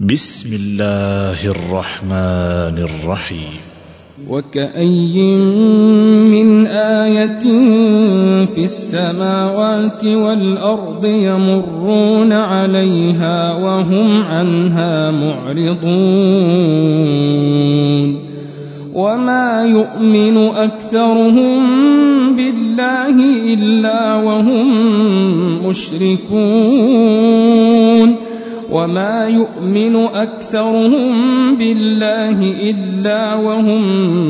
بسم الله الرحمن الرحيم. وكأي من آية في السماوات والأرض يمرون عليها وهم عنها معرضون وما يؤمن أكثرهم بالله إلا وهم مشركون وما يؤمن أكثرهم بالله إلا وهم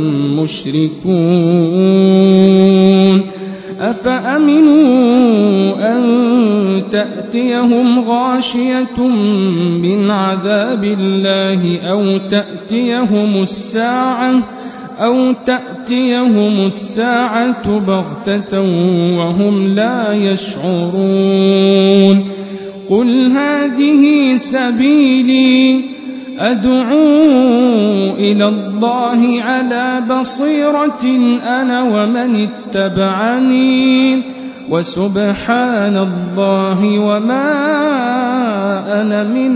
مشركون أفأمنوا أن تأتيهم غاشية من عذاب الله أو تأتيهم الساعة بغتة وهم لا يشعرون قل هذه سبيلي أدعو إلى الله على بصيرة أنا ومن اتبعني وسبحان الله وما أنا من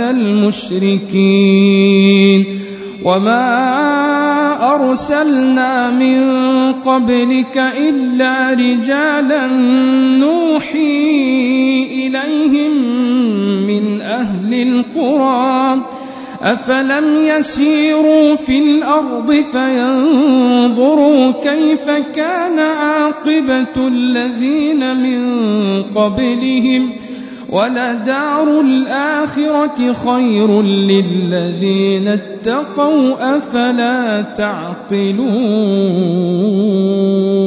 المشركين وما أرسلنا من قبلك إلا رجالا نوحي إليهم من أهل القرى أفلم يسيروا في الأرض فينظروا كيف كان عاقبة الذين من قبلهم ولدار الآخرة خير للذين اتقوا أفلا تعقلون.